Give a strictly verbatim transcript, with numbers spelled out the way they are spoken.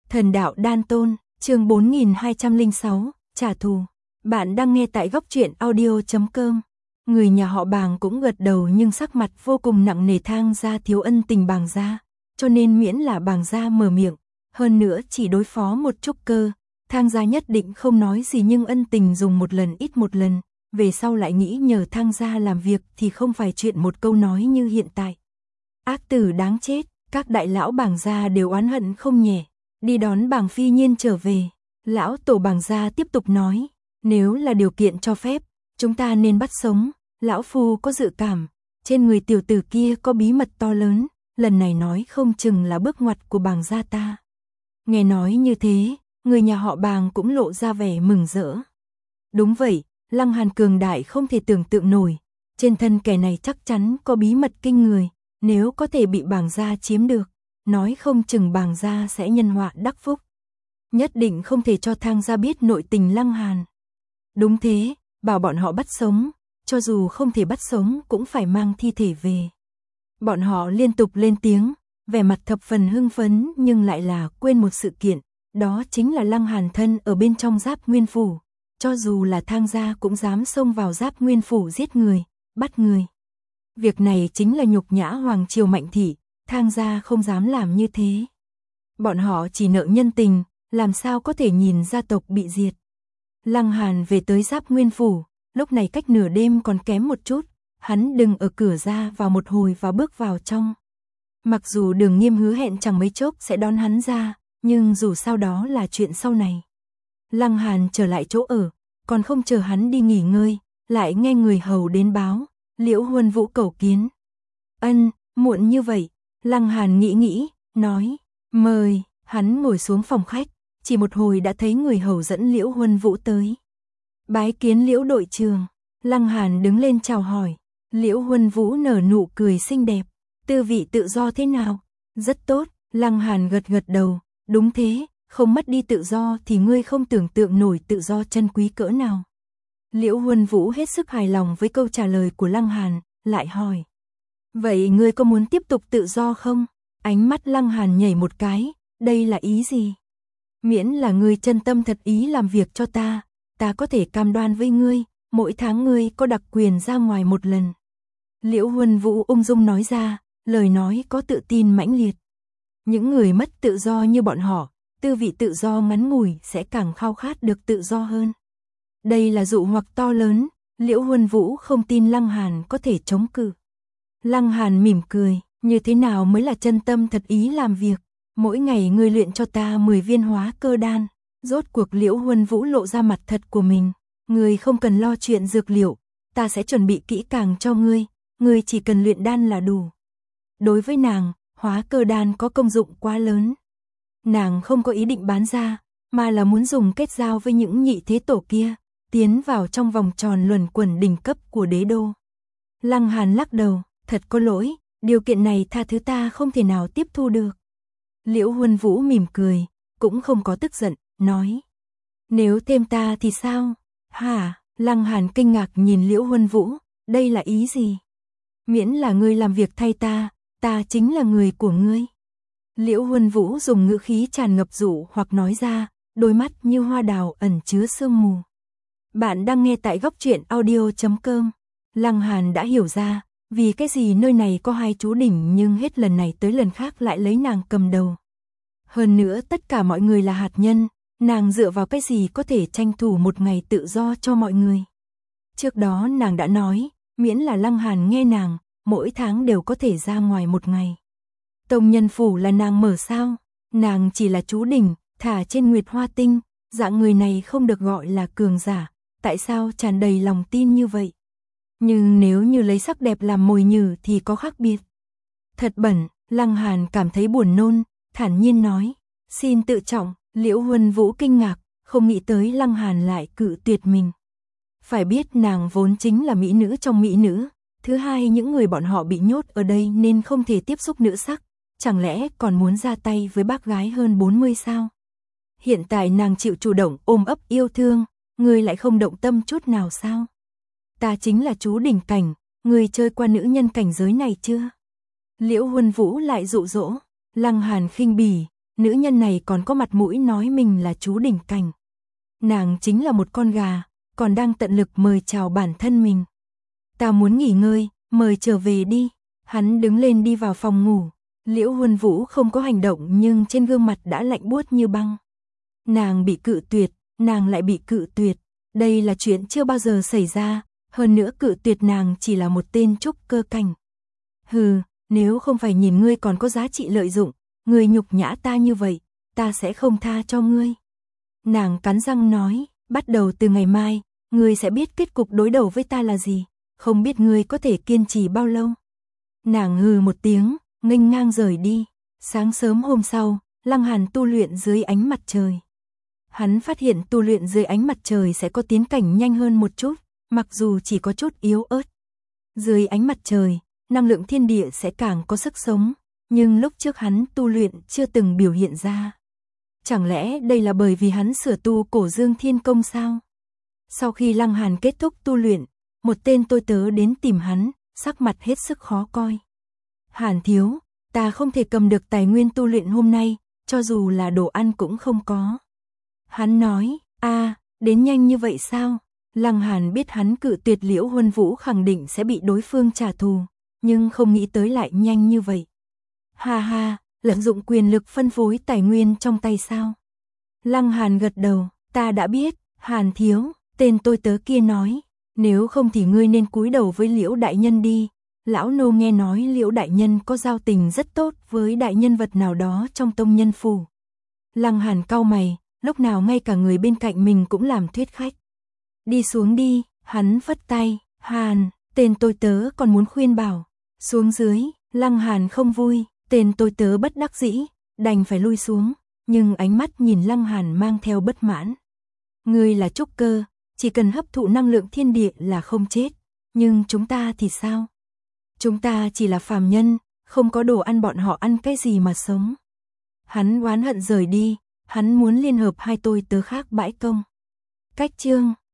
Thần đạo đan tôn, chương bốn nghìn hai trăm lẻ sáu, trả thù. Bạn đang nghe tại góc truyện audio chấm com. Người nhà họ Bàng cũng gật đầu nhưng sắc mặt vô cùng nặng nề. Thang gia thiếu ân tình Bàng gia, cho nên miễn là Bàng gia mở miệng, hơn nữa chỉ đối phó một trúc cơ, Thang gia nhất định không nói gì. Nhưng ân tình dùng một lần ít một lần, về sau lại nghĩ nhờ Thang gia làm việc thì không phải chuyện một câu nói như hiện tại. Ác tử đáng chết, các đại lão Bàng gia đều oán hận không nhẹ. Đi đón Bàng phi nhiên trở về, lão tổ Bàng gia tiếp tục nói, nếu là điều kiện cho phép, chúng ta nên bắt sống. Lão phu có dự cảm, trên người tiểu tử kia có bí mật to lớn, lần này nói không chừng là bước ngoặt của Bàng gia ta. Nghe nói như thế, người nhà họ Bàng cũng lộ ra vẻ mừng rỡ. Đúng vậy, Lăng Hàn cường đại không thể tưởng tượng nổi, trên thân kẻ này chắc chắn có bí mật kinh người, nếu có thể bị Bàng gia chiếm được, nói không chừng Bàng gia sẽ nhân họa đắc phúc. Nhất định không thể cho Thang gia biết nội tình Lăng Hàn. Đúng thế, bảo bọn họ bắt sống, cho dù không thể bắt sống cũng phải mang thi thể về. Bọn họ liên tục lên tiếng, vẻ mặt thập phần hưng phấn nhưng lại là quên một sự kiện, đó chính là Lăng Hàn thân ở bên trong Giáp Nguyên Phủ. Cho dù là Thang gia cũng dám xông vào Giáp Nguyên Phủ giết người, bắt người. Việc này chính là nhục nhã Hoàng triều Mạnh thị, Thang gia không dám làm như thế. Bọn họ chỉ nợ nhân tình, làm sao có thể nhìn gia tộc bị diệt. Lăng Hàn về tới Giáp Nguyên Phủ, lúc này cách nửa đêm còn kém một chút, hắn đứng ở cửa ra vào một hồi và bước vào trong. Mặc dù Đường Nghiêm hứa hẹn chẳng mấy chốc sẽ đón hắn ra, nhưng dù sao đó là chuyện sau này. Lăng Hàn trở lại chỗ ở, còn không chờ hắn đi nghỉ ngơi, lại nghe người hầu đến báo, Liễu Huân Vũ cầu kiến. Ân, muộn như vậy, Lăng Hàn nghĩ nghĩ, nói, mời. Hắn ngồi xuống phòng khách, chỉ một hồi đã thấy người hầu dẫn Liễu Huân Vũ tới. Bái kiến Liễu đội trưởng. Lăng Hàn đứng lên chào hỏi. Liễu Huân Vũ nở nụ cười xinh đẹp. Tư vị tự do thế nào? Rất tốt. Lăng Hàn gật gật đầu. Đúng thế, không mất đi tự do thì ngươi không tưởng tượng nổi tự do chân quý cỡ nào. Liễu Huân Vũ hết sức hài lòng với câu trả lời của Lăng Hàn, lại hỏi. Vậy ngươi có muốn tiếp tục tự do không? Ánh mắt Lăng Hàn nhảy một cái. Đây là ý gì? Miễn là ngươi chân tâm thật ý làm việc cho ta, ta có thể cam đoan với ngươi, mỗi tháng ngươi có đặc quyền ra ngoài một lần. Liễu Huân Vũ ung dung nói ra, lời nói có tự tin mãnh liệt. Những người mất tự do như bọn họ, tư vị tự do ngắn ngủi sẽ càng khao khát được tự do hơn. Đây là dụ hoặc to lớn, Liễu Huân Vũ không tin Lăng Hàn có thể chống cự. Lăng Hàn mỉm cười, như thế nào mới là chân tâm thật ý làm việc? Mỗi ngày ngươi luyện cho ta mười viên hóa cơ đan. Rốt cuộc Liễu Huân Vũ lộ ra mặt thật của mình. Ngươi không cần lo chuyện dược liệu, ta sẽ chuẩn bị kỹ càng cho ngươi, ngươi chỉ cần luyện đan là đủ. Đối với nàng, hóa cơ đan có công dụng quá lớn. Nàng không có ý định bán ra, mà là muốn dùng kết giao với những nhị thế tổ kia, tiến vào trong vòng tròn luẩn quẩn đỉnh cấp của đế đô. Lăng Hàn lắc đầu, thật có lỗi, điều kiện này tha thứ ta không thể nào tiếp thu được. Liễu Huân Vũ mỉm cười, cũng không có tức giận, nói. Nếu thêm ta thì sao? Hả? Lăng Hàn kinh ngạc nhìn Liễu Huân Vũ, đây là ý gì? Miễn là ngươi làm việc thay ta, ta chính là người của ngươi. Liễu Huân Vũ dùng ngữ khí tràn ngập dụ hoặc nói ra, đôi mắt như hoa đào ẩn chứa sương mù. Bạn đang nghe tại góc truyện audio chấm com. Lăng Hàn đã hiểu ra, vì cái gì nơi này có hai chú đỉnh nhưng hết lần này tới lần khác lại lấy nàng cầm đầu. Hơn nữa tất cả mọi người là hạt nhân, nàng dựa vào cái gì có thể tranh thủ một ngày tự do cho mọi người. Trước đó nàng đã nói, miễn là Lăng Hàn nghe nàng, mỗi tháng đều có thể ra ngoài một ngày. Tông Nhân Phủ là nàng mở sao? Nàng chỉ là chú đỉnh, thả trên Nguyệt Hoa Tinh, dạng người này không được gọi là cường giả, tại sao tràn đầy lòng tin như vậy? Nhưng nếu như lấy sắc đẹp làm mồi nhử thì có khác biệt. Thật bẩn, Lăng Hàn cảm thấy buồn nôn, thản nhiên nói, xin tự trọng. Liễu Huân Vũ kinh ngạc, không nghĩ tới Lăng Hàn lại cự tuyệt mình. Phải biết nàng vốn chính là mỹ nữ trong mỹ nữ, thứ hai những người bọn họ bị nhốt ở đây nên không thể tiếp xúc nữ sắc, chẳng lẽ còn muốn ra tay với bác gái hơn bốn mươi sao? Hiện tại nàng chịu chủ động ôm ấp yêu thương, người lại không động tâm chút nào sao? Ta chính là chú đỉnh cảnh, người chơi qua nữ nhân cảnh giới này chưa? Liễu Huân Vũ lại dụ dỗ, Lăng Hàn khinh bỉ, nữ nhân này còn có mặt mũi nói mình là chú đỉnh cảnh. Nàng chính là một con gà, còn đang tận lực mời chào bản thân mình. Ta muốn nghỉ ngơi, mời trở về đi. Hắn đứng lên đi vào phòng ngủ. Liễu Huân Vũ không có hành động nhưng trên gương mặt đã lạnh buốt như băng. Nàng bị cự tuyệt, nàng lại bị cự tuyệt. Đây là chuyện chưa bao giờ xảy ra, hơn nữa cự tuyệt nàng chỉ là một tên trúc cơ cảnh. Hừ, nếu không phải nhìn ngươi còn có giá trị lợi dụng, ngươi nhục nhã ta như vậy, ta sẽ không tha cho ngươi. Nàng cắn răng nói, bắt đầu từ ngày mai, ngươi sẽ biết kết cục đối đầu với ta là gì, không biết ngươi có thể kiên trì bao lâu. Nàng hừ một tiếng, nghênh ngang rời đi. Sáng sớm hôm sau, Lăng Hàn tu luyện dưới ánh mặt trời. Hắn phát hiện tu luyện dưới ánh mặt trời sẽ có tiến cảnh nhanh hơn một chút, mặc dù chỉ có chút yếu ớt. Dưới ánh mặt trời, năng lượng thiên địa sẽ càng có sức sống, nhưng lúc trước hắn tu luyện chưa từng biểu hiện ra. Chẳng lẽ đây là bởi vì hắn sửa tu Cổ Dương Thiên Công sao? Sau khi Lăng Hàn kết thúc tu luyện, một tên tôi tớ đến tìm hắn, sắc mặt hết sức khó coi. Hàn thiếu, ta không thể cầm được tài nguyên tu luyện hôm nay, cho dù là đồ ăn cũng không có. Hắn nói, a, đến nhanh như vậy sao? Lăng Hàn biết hắn cự tuyệt Liễu Huân Vũ khẳng định sẽ bị đối phương trả thù, nhưng không nghĩ tới lại nhanh như vậy. Ha ha, lợi dụng quyền lực phân phối tài nguyên trong tay sao? Lăng Hàn gật đầu, ta đã biết, Hàn thiếu, tên tôi tớ kia nói, nếu không thì ngươi nên cúi đầu với Liễu đại nhân đi. Lão nô nghe nói Liễu đại nhân có giao tình rất tốt với đại nhân vật nào đó trong tông nhân phủ. Lăng Hàn cau mày, lúc nào ngay cả người bên cạnh mình cũng làm thuyết khách. Đi xuống đi, hắn phất tay, Hàn, tên tôi tớ còn muốn khuyên bảo. Xuống dưới, Lăng Hàn không vui, tên tôi tớ bất đắc dĩ, đành phải lui xuống, nhưng ánh mắt nhìn Lăng Hàn mang theo bất mãn. Ngươi là trúc cơ, chỉ cần hấp thụ năng lượng thiên địa là không chết, nhưng chúng ta thì sao? Chúng ta chỉ là phàm nhân, không có đồ ăn bọn họ ăn cái gì mà sống. Hắn oán hận rời đi, hắn muốn liên hợp hai tôi tớ khác bãi công. Cách chương